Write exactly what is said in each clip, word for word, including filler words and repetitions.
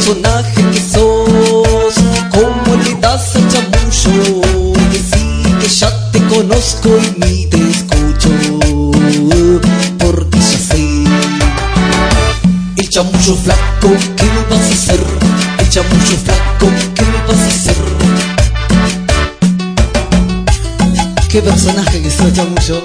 personaje que sos, cómo le das al chamullo. Decir que ya te conozco y ni te escucho, porque ya sé. El chamullo flaco, ¿qué me vas a hacer? El chamullo flaco, ¿qué me vas a hacer? ¿Qué personaje que sos, chamullo?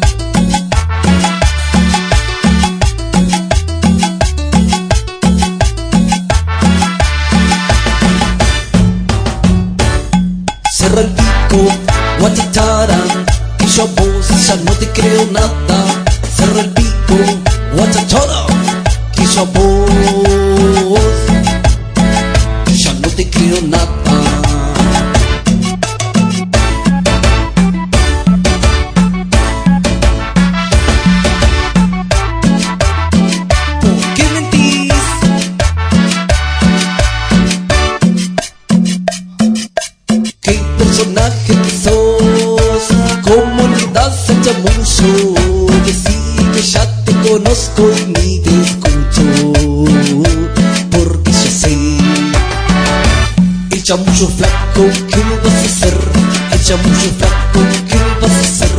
Cerra el pico, guachachara, que yo a vos ya no te creo nada. Cerra el pico, guachachara, que yo a vos ya no te creo nada. ¿Por qué mentís? ¿Qué personaje que sos? ¿Cómo le das al chamullo? Decir que ya te conozco y ni te escucho, porque ya sé. El chamullo flaco, ¿qué me vas a hacer? El chamullo flaco, ¿qué me vas a hacer?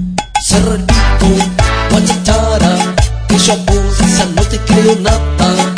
Cerra el pico, guachachara, que yo a vos ya no te creo nada.